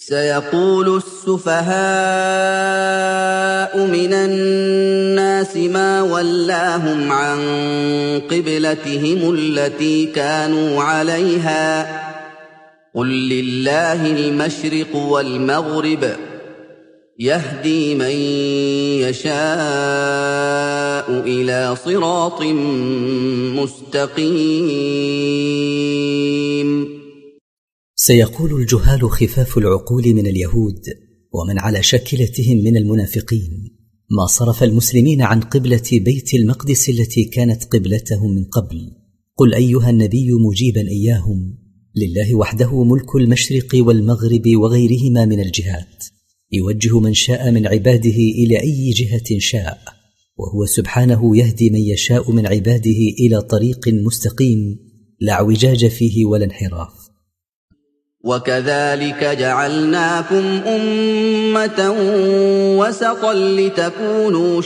سيقول السفهاء من الناس ما ولاهم عن قبلتهم التي كانوا عليها قل لله المشرق والمغرب يهدي من يشاء إلى صراط مستقيم. سيقول الجهال خفاف العقول من اليهود ومن على شاكلتهم من المنافقين ما صرف المسلمين عن قبلة بيت المقدس التي كانت قبلتهم من قبل. قل أيها النبي مجيبا إياهم: لله وحده ملك المشرق والمغرب وغيرهما من الجهات، يوجه من شاء من عباده إلى أي جهة شاء، وهو سبحانه يهدي من يشاء من عباده إلى طريق مستقيم لا اعوجاج فيه ولا انحراف. وكذلك جعلناكم أمة وسطا لتكونوا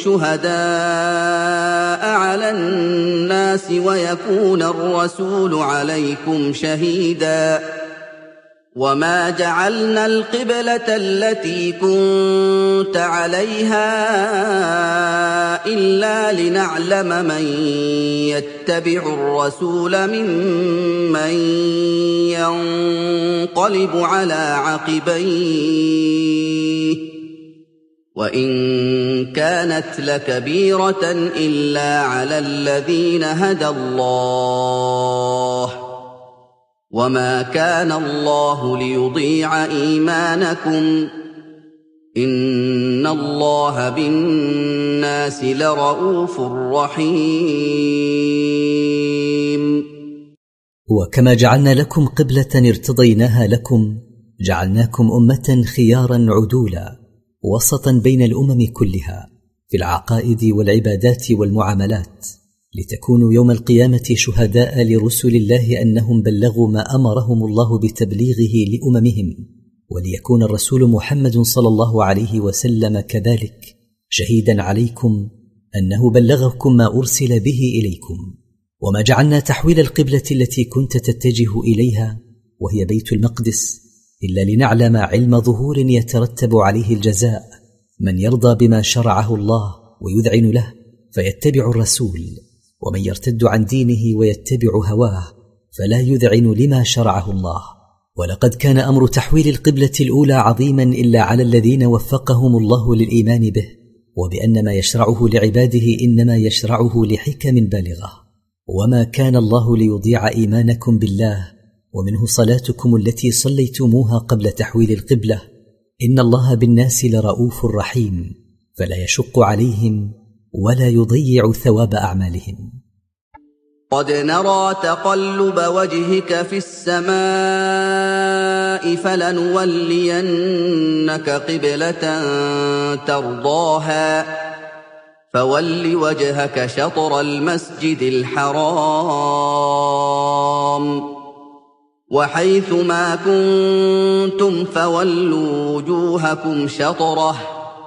شهداء على الناس ويكون الرسول عليكم شهيدا وما جعلنا القبلة التي كنت عليها إلا لنعلم من يتبع الرسول ممن ينقلب على عقبيه وإن كانت لكبيرة إلا على الذين هدى الله وما كان الله ليضيع إيمانكم إن الله بالناس لرءوف رحيم. وكما جعلنا لكم قبلة ارتضيناها لكم جعلناكم أمة خيارا عدولا وسطا بين الأمم كلها في العقائد والعبادات والمعاملات، لتكونوا يوم القيامة شهداء لرسل الله أنهم بلغوا ما أمرهم الله بتبليغه لأممهم، وليكون الرسول محمد صلى الله عليه وسلم كذلك شهيدا عليكم أنه بلغكم ما أرسل به إليكم. وما جعلنا تحويل القبلة التي كنت تتجه إليها وهي بيت المقدس إلا لنعلم علم ظهور يترتب عليه الجزاء، من يرضى بما شرعه الله ويذعن له فيتبع الرسول، ومن يرتد عن دينه ويتبع هواه فلا يذعن لما شرعه الله. ولقد كان أمر تحويل القبلة الأولى عظيما إلا على الذين وفقهم الله للإيمان به، وبأن ما يشرعه لعباده إنما يشرعه لحكم بالغة. وما كان الله ليضيع إيمانكم بالله، ومنه صلاتكم التي صليتموها قبل تحويل القبلة. إن الله بالناس لرؤوف رحيم، فلا يشق عليهم ولا يضيع ثواب أعمالهم. قد نرى تقلب وجهك في السماء فلنولينك قبلة ترضاها فول وجهك شطر المسجد الحرام وحيث ما كنتم فولوا وجوهكم شطره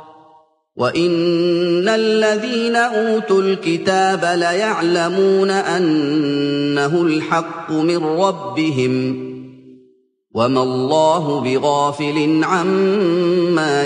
وإن الذين أوتوا الكتاب ليعلمون أنه الحق من ربهم وما الله بغافل عما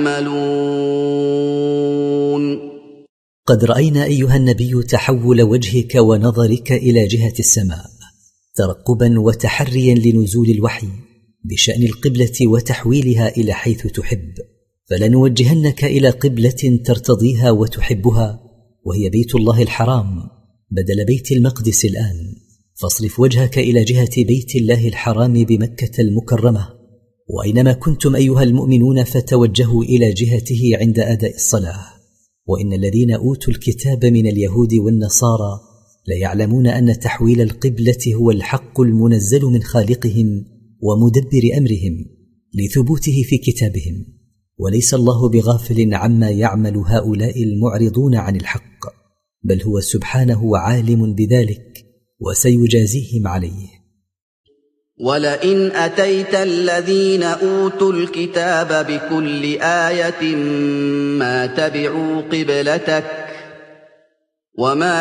يعملون. قد رأينا أيها النبي تحول وجهك ونظرك إلى جهة السماء ترقبا وتحريا لنزول الوحي بشأن القبلة وتحويلها إلى حيث تحب، فلنوجهنك إلى قبلة ترتضيها وتحبها وهي بيت الله الحرام بدل بيت المقدس الآن، فاصرف وجهك إلى جهة بيت الله الحرام بمكة المكرمة، وأينما كنتم أيها المؤمنون فتوجهوا إلى جهته عند أداء الصلاة. وإن الذين أوتوا الكتاب من اليهود والنصارى ليعلمون أن تحويل القبلة هو الحق المنزل من خالقهم ومدبر أمرهم لثبوته في كتابهم، وليس الله بغافل عما يعمل هؤلاء المعرضون عن الحق، بل هو سبحانه عالم بذلك وسيجازيهم عليه. ولئن أتيت الذين أوتوا الكتاب بكل آية ما تبعوا قبلتك وما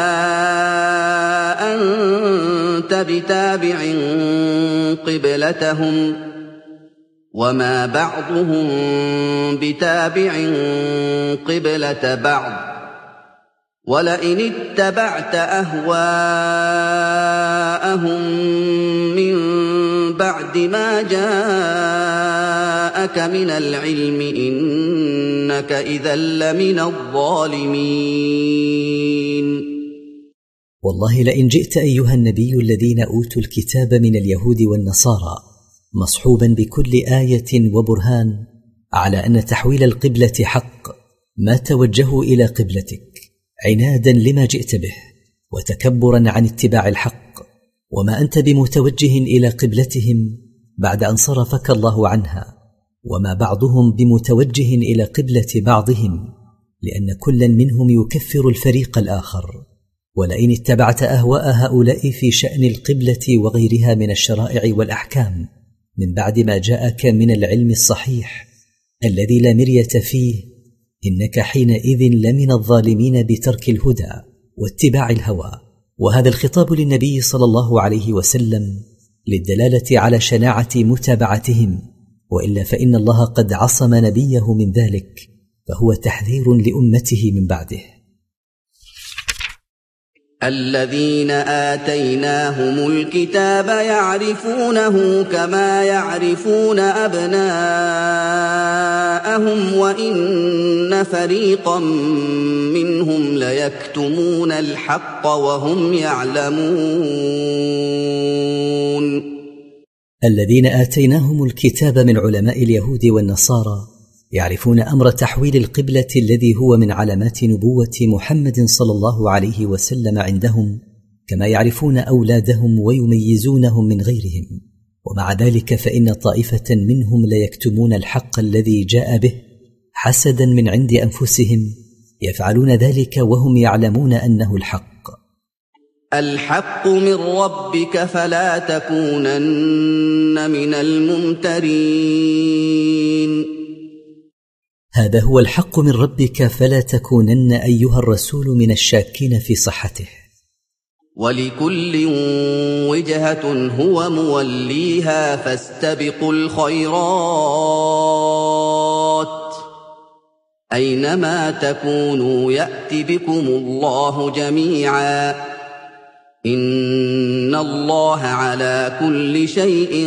أنت بتابع قبلتهم وما بعضهم بتابع قبلة بعض ولئن اتبعت أهواءهم من بعد ما جاءك من العلم إنك إذا لمن الظالمين. والله لئن جئت أيها النبي الذين أوتوا الكتاب من اليهود والنصارى مصحوبا بكل آية وبرهان على أن تحويل القبلة حق ما توجهوا إلى قبلتك عنادا لما جئت به وتكبرا عن اتباع الحق، وما أنت بمتوجه إلى قبلتهم بعد أن صرفك الله عنها، وما بعضهم بمتوجه إلى قبلة بعضهم، لأن كلا منهم يكفر الفريق الآخر. ولئن اتبعت أهواء هؤلاء في شأن القبلة وغيرها من الشرائع والأحكام من بعد ما جاءك من العلم الصحيح الذي لا مرية فيه، إنك حينئذ لمن الظالمين بترك الهدى واتباع الهوى. وهذا الخطاب للنبي صلى الله عليه وسلم للدلالة على شناعة متابعتهم، وإلا فإن الله قد عصم نبيه من ذلك، فهو تحذير لأمته من بعده. الذين آتيناهم الكتاب يعرفونه كما يعرفون أبناءهم وإن فريقا منهم ليكتمون الحق وهم يعلمون. الذين آتيناهم الكتاب من علماء اليهود والنصارى يعرفون أمر تحويل القبلة الذي هو من علامات نبوة محمد صلى الله عليه وسلم عندهم، كما يعرفون أولادهم ويميزونهم من غيرهم. ومع ذلك فإن طائفة منهم ليكتمون الحق الذي جاء به حسدا من عند أنفسهم، يفعلون ذلك وهم يعلمون أنه الحق. الحق من ربك فلا تكونن من الممترين. هذا هو الحق من ربك فلا تكونن أيها الرسول من الشاكين في صحته. ولكل وجهة هو موليها فاستبقوا الخيرات أينما تكونوا يأت بكم الله جميعا إن الله على كل شيء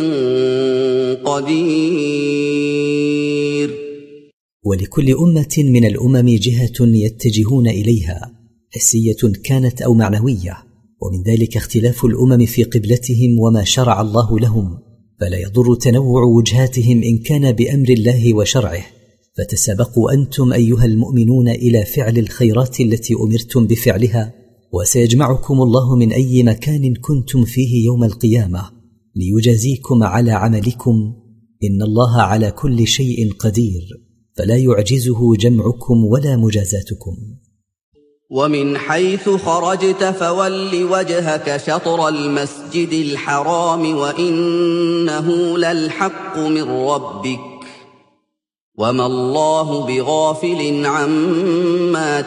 قدير. ولكل أمة من الأمم جهة يتجهون إليها حسية كانت أو معنوية، ومن ذلك اختلاف الأمم في قبلتهم وما شرع الله لهم، فلا يضر تنوع وجهاتهم إن كان بأمر الله وشرعه. فتسابقوا أنتم أيها المؤمنون إلى فعل الخيرات التي أمرتم بفعلها، وسيجمعكم الله من أي مكان كنتم فيه يوم القيامة ليجازيكم على عملكم، إن الله على كل شيء قدير، فلا يعجزه جمعكم ولا مجازاتكم. ومن حيث خرجت فول وجهك شطر المسجد الحرام وإنه للحق من ربك وما الله بغافل عما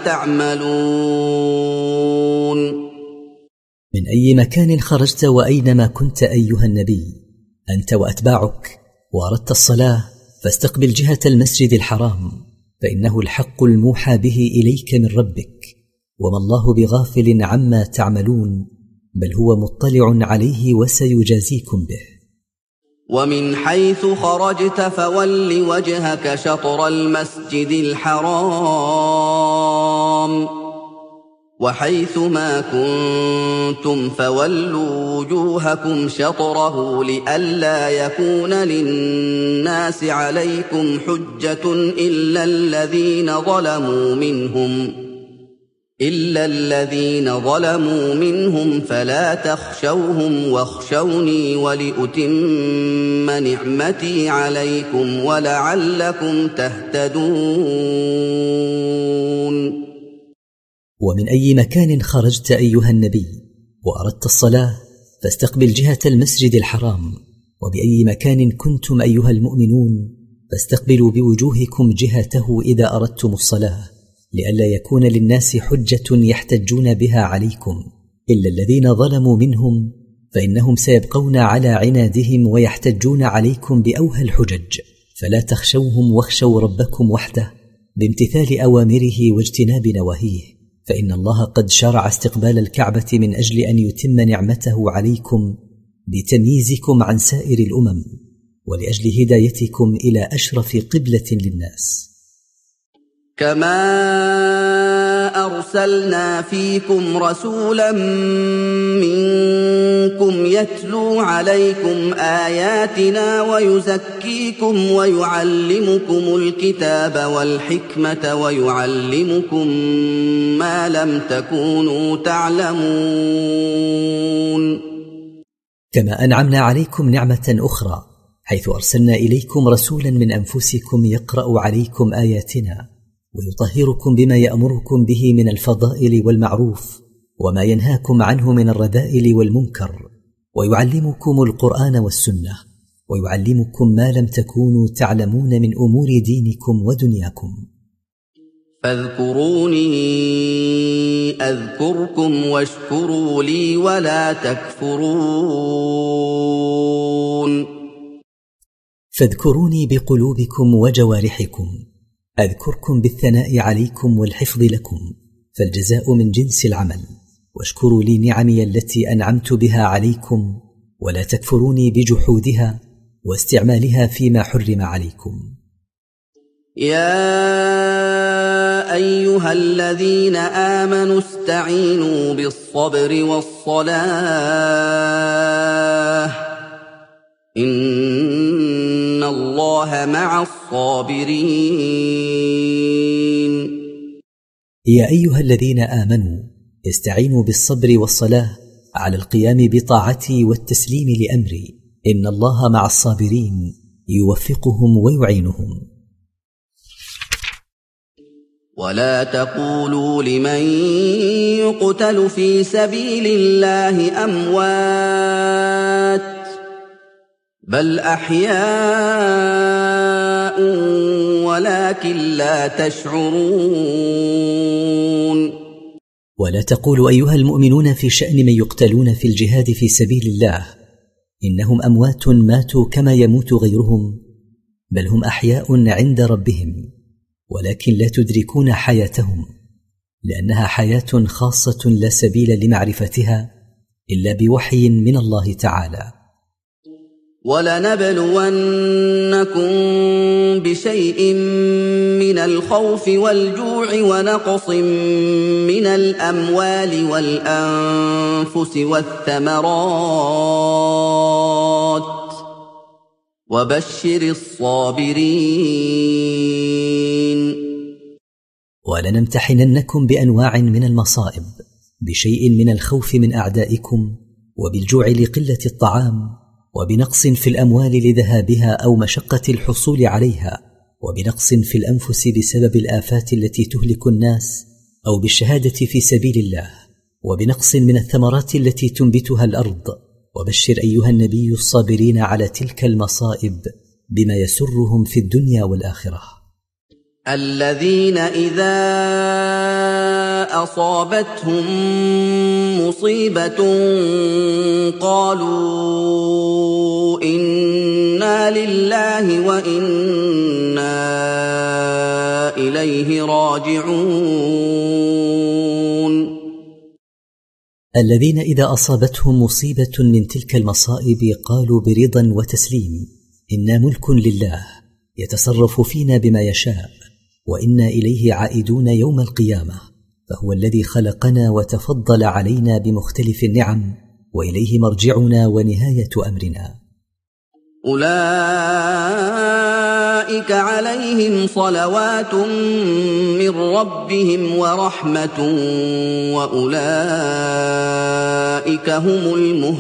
تعملون. من أي مكان خرجت وأينما كنت أيها النبي أنت وأتباعك وأردت الصلاة فاستقبل جهة المسجد الحرام، فإنه الحق الموحى به إليك من ربك، وما الله بغافل عما تعملون، بل هو مطلع عليه وسيجازيكم به. ومن حيث خرجت فول وجهك شطر المسجد الحرام وحيث ما كنتم فولوا وجوهكم شطره لئلا يكون للناس عليكم حجة إلا الذين ظلموا منهم فلا تخشوهم واخشوني ولأتم نعمتي عليكم ولعلكم تهتدون. ومن أي مكان خرجت أيها النبي وأردت الصلاة فاستقبل جهة المسجد الحرام، وبأي مكان كنتم أيها المؤمنون فاستقبلوا بوجوهكم جهته إذا أردتم الصلاة، لئلا يكون للناس حجة يحتجون بها عليكم إلا الذين ظلموا منهم، فإنهم سيبقون على عنادهم ويحتجون عليكم بأوهى الحجج. فلا تخشوهم واخشوا ربكم وحده بامتثال أوامره واجتناب نواهيه، فإن الله قد شرع استقبال الكعبة من أجل أن يتم نعمته عليكم بتمييزكم عن سائر الأمم، ولأجل هدايتكم إلى أشرف قبلة للناس. كما أرسلنا فيكم رسولا منكم يتلو عليكم آياتنا ويزكيكم ويعلمكم الكتاب والحكمة ويعلمكم ما لم تكونوا تعلمون. كما أنعمنا عليكم نعمة أخرى حيث أرسلنا إليكم رسولا من أنفسكم يقرأ عليكم آياتنا ويطهركم بما يأمركم به من الفضائل والمعروف وما ينهاكم عنه من الرذائل والمنكر، ويعلمكم القرآن والسنة، ويعلمكم ما لم تكونوا تعلمون من أمور دينكم ودنياكم. فاذكروني أذكركم واشكروا لي ولا تكفرون. فاذكروني بقلوبكم وجوارحكم، أذكركم بالثناء عليكم والحفظ لكم، فالجزاء من جنس العمل، واشكروا لي نعمي التي أنعمت بها عليكم، ولا تكفروني بجحودها واستعمالها فيما حرم عليكم. يا أيها الذين آمنوا استعينوا بالصبر والصلاة إن الله مع الصابرين. يا أيها الذين آمنوا استعينوا بالصبر والصلاة على القيام بطاعتي والتسليم لأمري، إن الله مع الصابرين يوفقهم ويعينهم. ولا تقولوا لمن يقتل في سبيل الله أموات بل أحياء ولكن لا تشعرون. ولا تقولوا أيها المؤمنون في شأن من يقتلون في الجهاد في سبيل الله إنهم أموات ماتوا كما يموت غيرهم، بل هم أحياء عند ربهم ولكن لا تدركون حياتهم، لأنها حياة خاصة لا سبيل لمعرفتها إلا بوحي من الله تعالى. ولنبلونكم بشيء من الخوف والجوع ونقص من الأموال والأنفس والثمرات وبشر الصابرين. ولنمتحننكم بأنواع من المصائب، بشيء من الخوف من أعدائكم، وبالجوع لقلة الطعام، وبنقص في الأموال لذهابها أو مشقة الحصول عليها، وبنقص في الأنفس بسبب الآفات التي تهلك الناس، أو بالشهادة في سبيل الله، وبنقص من الثمرات التي تنبتها الأرض. وبشر أيها النبي الصابرين على تلك المصائب بما يسرهم في الدنيا والآخرة. الذين إذا أصابتهم مصيبة قالوا إنا لله وإنا إليه راجعون. الذين إذا أصابتهم مصيبة من تلك المصائب قالوا برضا وتسليم إنا ملك لله يتصرف فينا بما يشاء وإنا إليه عائدون يوم القيامة، فهو الذي خلقنا وتفضل علينا بمختلف النعم، وإليه مرجعنا ونهاية أمرنا. أولئك عليهم صلوات من ربهم ورحمة وأولئك هم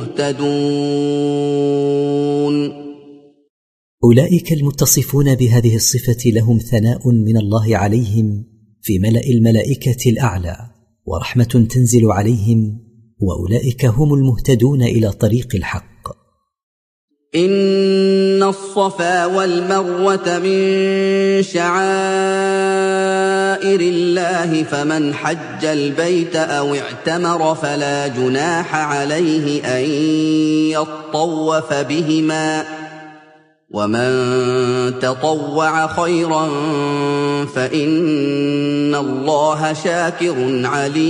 المهتدون. أولئك المتصفون بهذه الصفة لهم ثناء من الله عليهم في ملأ الملائكة الأعلى، ورحمة تنزل عليهم، وأولئك هم المهتدون إلى طريق الحق. إن الصفا والمروة من شعائر الله فمن حج البيت أو اعتمر فلا جناح عليه أن يطوف بهما ومن تطوع خيرا فإن الله شاكر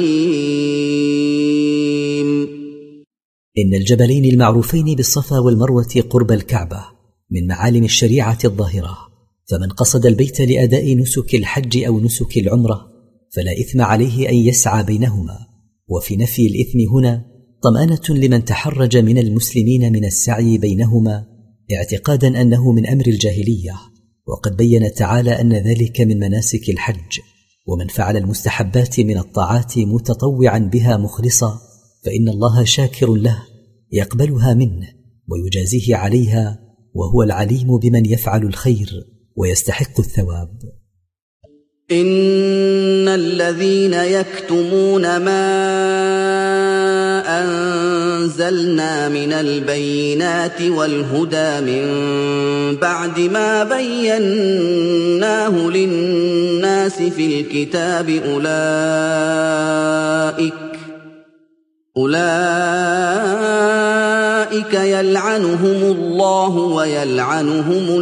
عليم. إن الجبلين المعروفين بالصفا والمروة قرب الكعبة من معالم الشريعة الظاهرة، فمن قصد البيت لأداء نسك الحج أو نسك العمرة فلا إثم عليه أن يسعى بينهما. وفي نفي الإثم هنا طمأنة لمن تحرج من المسلمين من السعي بينهما اعتقادا أنه من أمر الجاهلية، وقد بين تعالى أن ذلك من مناسك الحج. ومن فعل المستحبات من الطاعات متطوعا بها مخلصا فإن الله شاكر له يقبلها منه ويجازيه عليها، وهو العليم بمن يفعل الخير ويستحق الثواب. إن الذين يكتمون ما أنزلنا من البينات والهدى من بعد ما بيناه للناس في الكتاب أولئك يلعنهم الله ويلعنهم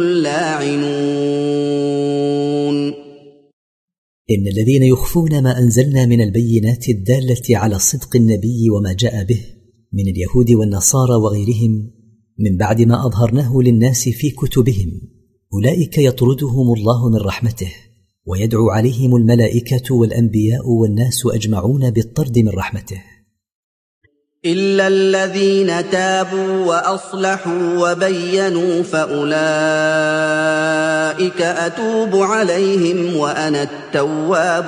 اللاعنون. إن الذين يخفون ما أنزلنا من البينات الدالة على صدق النبي وما جاء به من اليهود والنصارى وغيرهم من بعد ما أظهرناه للناس في كتبهم، أولئك يطردهم الله من رحمته ويدعو عليهم الملائكة والأنبياء والناس أجمعون بالطرد من رحمته. إلا الذين تابوا وأصلحوا وبينوا فأولئك أتوب عليهم وأنا التواب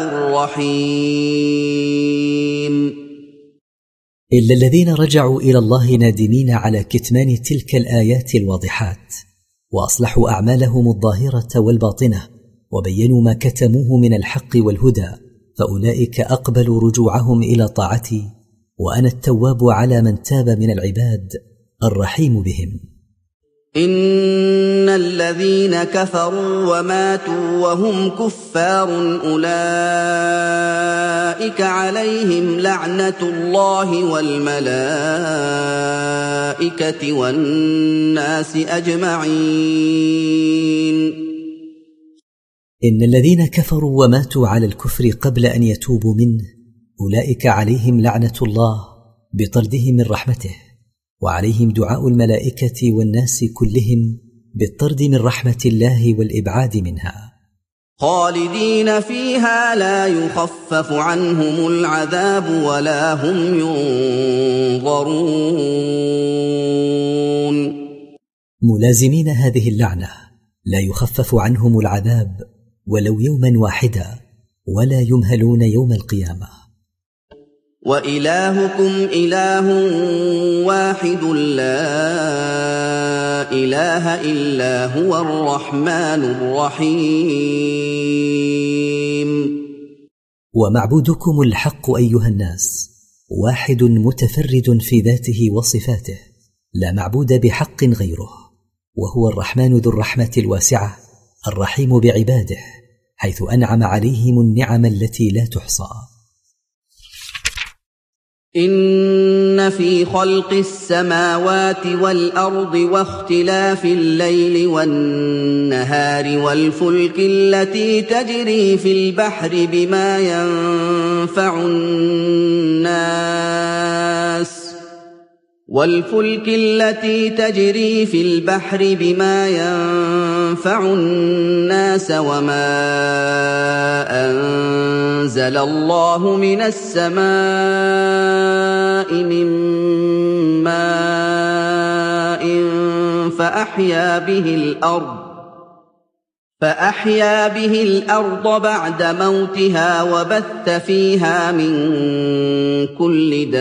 الرحيم. إلا الذين رجعوا إلى الله نادمين على كتمان تلك الآيات الواضحات وأصلحوا أعمالهم الظاهرة والباطنة وبينوا ما كتموه من الحق والهدى، فأولئك أقبلوا رجوعهم إلى طاعتي وأنا التواب على من تاب من العباد الرحيم بهم. إن الذين كفروا وماتوا وهم كفار أولئك عليهم لعنة الله والملائكة والناس أجمعين. إن الذين كفروا وماتوا على الكفر قبل أن يتوبوا منه أولئك عليهم لعنة الله بطردهم من رحمته، وعليهم دعاء الملائكة والناس كلهم بالطرد من رحمة الله والإبعاد منها. خالدين فيها لا يخفف عنهم العذاب ولا هم ينظرون. ملازمين هذه اللعنة لا يخفف عنهم العذاب ولو يوما واحدا ولا يمهلون يوم القيامة. وإلهكم إله واحد لا إله إلا هو الرحمن الرحيم. ومعبودكم الحق أيها الناس واحد متفرد في ذاته وصفاته لا معبود بحق غيره، وهو الرحمن ذو الرحمة الواسعة الرحيم بعباده، حيث أنعم عليهم النعم التي لا تحصى. إن في خلق السماوات والأرض واختلاف الليل والنهار والفلك التي تجري في البحر بما ينفع الناس وما أنزل الله من السماء من ماء فأحيا به الأرض بعد موتها وبث فيها من كل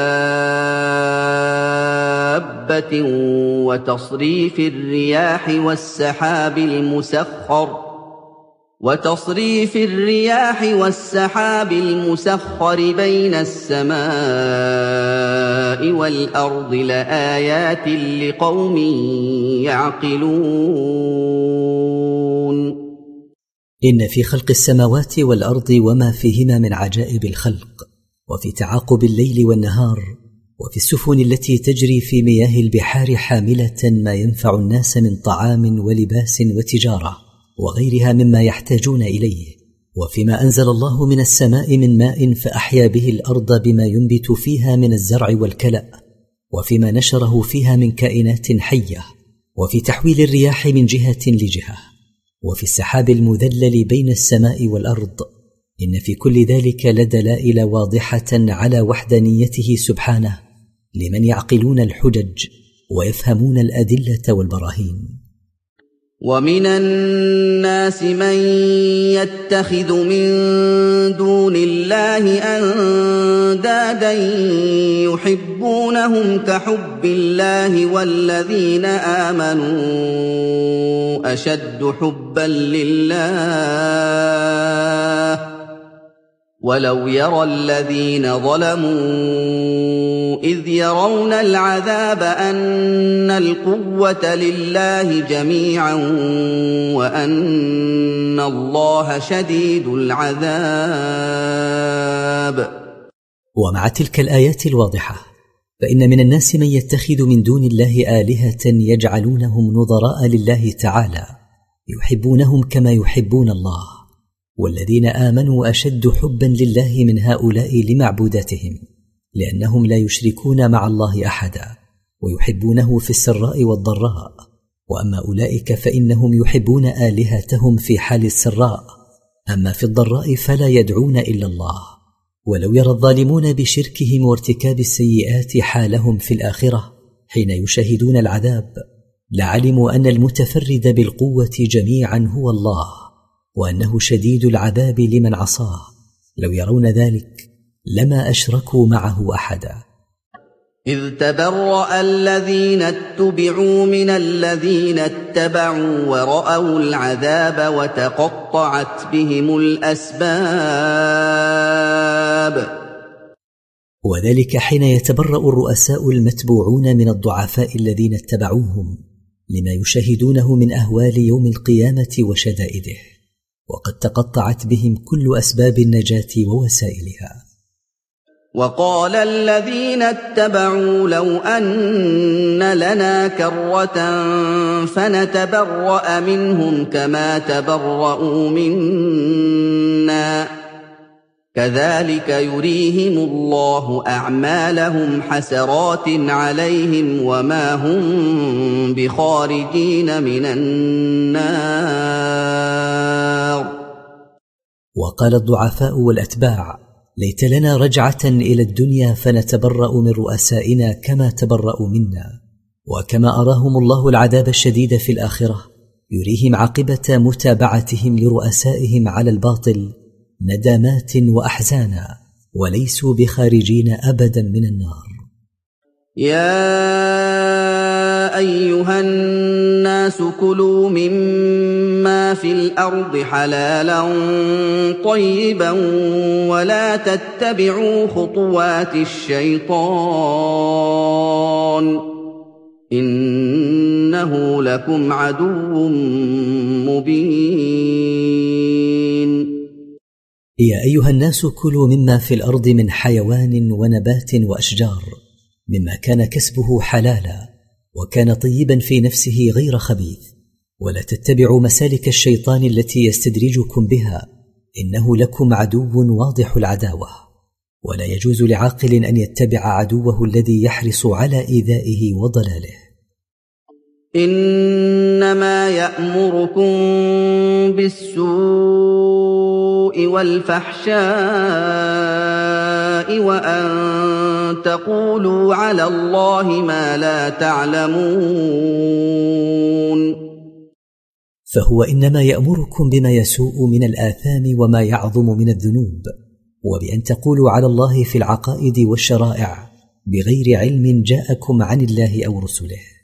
دابة وتصريف الرياح والسحاب المسخر بين السماء والأرض لآيات لقوم يعقلون. إن في خلق السماوات والأرض وما فيهما من عجائب الخلق وفي تعاقب الليل والنهار وفي السفن التي تجري في مياه البحار حاملة ما ينفع الناس من طعام ولباس وتجارة وغيرها مما يحتاجون إليه، وفيما أنزل الله من السماء من ماء فأحيا به الأرض بما ينبت فيها من الزرع والكلأ، وفيما نشره فيها من كائنات حية، وفي تحويل الرياح من جهة لجهة، وفي السحاب المذلل بين السماء والأرض، إن في كل ذلك لدلائل واضحة على وحدانيته سبحانه لمن يعقلون الحجج ويفهمون الأدلة والبراهين. ومن الناس من يتخذ من دون الله أندادا يحبونهم كحب الله والذين آمنوا أشد حبا لله ولو يرى الذين ظلموا إذ يرون العذاب أن القوة لله جميعا وأن الله شديد العذاب. ومع تلك الآيات الواضحة فإن من الناس من يتخذ من دون الله آلهة يجعلونهم نظراء لله تعالى يحبونهم كما يحبون الله، والذين آمنوا أشد حبا لله من هؤلاء لمعبوداتهم، لأنهم لا يشركون مع الله أحدا ويحبونه في السراء والضراء، وأما أولئك فإنهم يحبون آلهتهم في حال السراء، أما في الضراء فلا يدعون إلا الله. ولو يرى الظالمون بشركهم وارتكاب السيئات حالهم في الآخرة حين يشاهدون العذاب لعلموا أن المتفرد بالقوة جميعا هو الله، وأنه شديد العذاب لمن عصاه. لو يرون ذلك لما أشركوا معه أحدا. إذ تبرأ الذين اتبعوا من الذين اتبعوا ورأوا العذاب وتقطعت بهم الأسباب. وذلك حين يتبرأ الرؤساء المتبوعون من الضعفاء الذين اتبعوهم لما يشاهدونه من أهوال يوم القيامة وشدائده، وقد تقطعت بهم كل أسباب النجاة ووسائلها. وقال الذين اتبعوا لو أن لنا كرة فنتبرأ منهم كما تبرأوا منا كذلك يريهم الله أعمالهم حسرات عليهم وما هم بخارجين من النار. وقال الضعفاء والأتباع ليت لنا رجعة إلى الدنيا فنتبرأ من رؤسائنا كما تبرأوا منا، وكما أراهم الله العذاب الشديد في الآخرة يريهم عاقبة متابعتهم لرؤسائهم على الباطل ندامات وأحزانا، وليسوا بخارجين أبدا من النار. يا أيها الناس كلوا مما في الأرض حلالا طيبا ولا تتبعوا خطوات الشيطان إنه لكم عدو مبين. يا أيها الناس كلوا مما في الأرض من حيوان ونبات وأشجار مما كان كسبه حلالا وكان طيبا في نفسه غير خبيث، ولا تتبعوا مسالك الشيطان التي يستدرجكم بها إنه لكم عدو واضح العداوة. ولا يجوز لعاقل أن يتبع عدوه الذي يحرص على إيذائه وضلاله. إنما يأمركم بالسوء والفحشاء وأن تقولوا على الله ما لا تعلمون. فهو إنما يأمركم بما يسوء من الآثام وما يعظم من الذنوب، وبأن تقولوا على الله في العقائد والشرائع بغير علم جاءكم عن الله أو رسله.